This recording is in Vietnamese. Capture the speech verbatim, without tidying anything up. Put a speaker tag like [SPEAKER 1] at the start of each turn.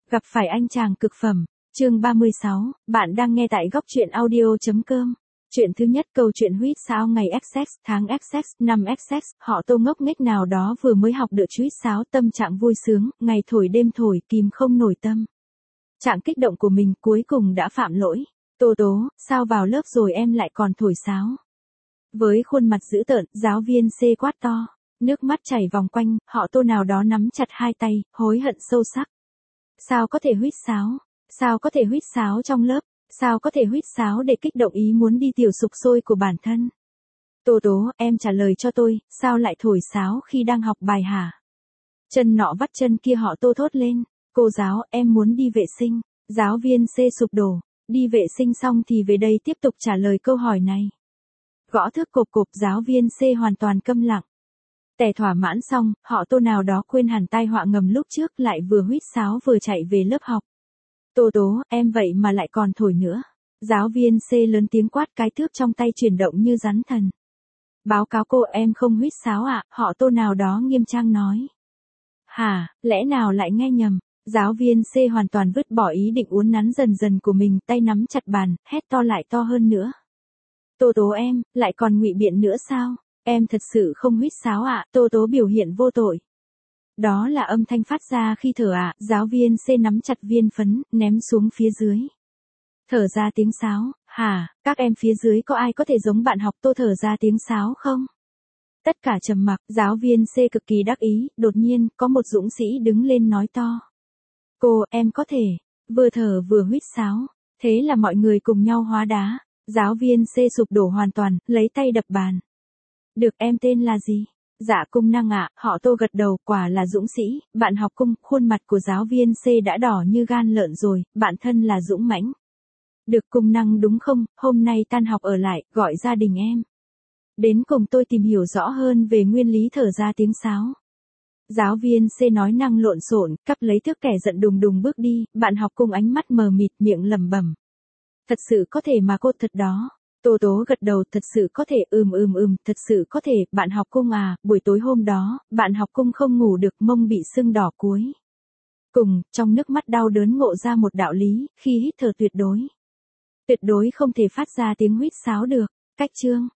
[SPEAKER 1] Gặp phải anh chàng cực phẩm. Chương ba mươi sáu, bạn đang nghe tại góc truyện audio.com. Chuyện thứ nhất, câu chuyện huýt sáo ngày Essex, tháng Essex, năm Essex, họ Tô ngốc nghếch nào đó vừa mới học được huýt sáo, tâm trạng vui sướng, ngày thổi đêm thổi, kìm không nổi tâm. Trạng kích động của mình cuối cùng đã phạm lỗi. Tô Tố, sao vào lớp rồi em lại còn thổi sáo? Với khuôn mặt dữ tợn, giáo viên C quát to. Nước mắt chảy vòng quanh, họ Tô nào đó nắm chặt hai tay, hối hận sâu sắc. Sao có thể huýt sáo? Sao có thể huýt sáo trong lớp? Sao có thể huýt sáo để kích động ý muốn đi tiểu sục sôi của bản thân? Tô Tố, em trả lời cho tôi, sao lại thổi sáo khi đang học bài hả? Chân nọ vắt chân kia họ Tô thốt lên. Cô giáo, em muốn đi vệ sinh. Giáo viên C sụp đổ. Đi vệ sinh xong thì về đây tiếp tục trả lời câu hỏi này. Gõ thước cộp cộp, giáo viên C hoàn toàn câm lặng. Tẻ thỏa mãn xong, họ Tô nào đó quên hẳn tai họa ngầm lúc trước, lại vừa huýt sáo vừa chạy về lớp học. Tô Tố, em vậy mà lại còn thổi nữa. Giáo viên C lớn tiếng quát, cái thước trong tay chuyển động như rắn thần. Báo cáo cô, em không huýt sáo ạ, họ Tô nào đó nghiêm trang nói. Hả, lẽ nào lại nghe nhầm? Giáo viên C hoàn toàn vứt bỏ ý định uốn nắn dần dần của mình, tay nắm chặt bàn, hét to lại to hơn nữa. Tô Tố em, lại còn ngụy biện nữa sao? Em thật sự không huýt sáo ạ, Tô Tố biểu hiện vô tội. Đó là âm thanh phát ra khi thở ạ, giáo viên C nắm chặt viên phấn, ném xuống phía dưới. Thở ra tiếng sáo, hả, các em phía dưới có ai có thể giống bạn học Tô thở ra tiếng sáo không? Tất cả trầm mặc, giáo viên C cực kỳ đắc ý, đột nhiên, có một dũng sĩ đứng lên nói to. Cô, em có thể, vừa thở vừa huýt sáo, thế là mọi người cùng nhau hóa đá. Giáo viên C sụp đổ hoàn toàn, lấy tay đập bàn. Được, em tên là gì? Dạ Cung Năng ạ, họ Tô gật đầu, quả là dũng sĩ, bạn học Cung, khuôn mặt của giáo viên C đã đỏ như gan lợn rồi, bạn thân là dũng mãnh. Được, Cung Năng đúng không, hôm nay tan học ở lại, gọi gia đình em. Đến cùng tôi tìm hiểu rõ hơn về nguyên lý thở ra tiếng sáo. Giáo viên C nói năng lộn xộn, cắp lấy thước kẻ giận đùng đùng bước đi, bạn học Cung ánh mắt mờ mịt, miệng lẩm bẩm. Thật sự có thể mà cô, thật đó. Tô Tố gật đầu, thật sự có thể, ừm ừm ừm, thật sự có thể, bạn học Cung à, buổi tối hôm đó, bạn học Cung không ngủ được, mông bị sưng đỏ cuối. Cùng, trong nước mắt đau đớn ngộ ra một đạo lý, khi hít thở tuyệt đối. Tuyệt đối không thể phát ra tiếng huýt sáo được. Cách chương.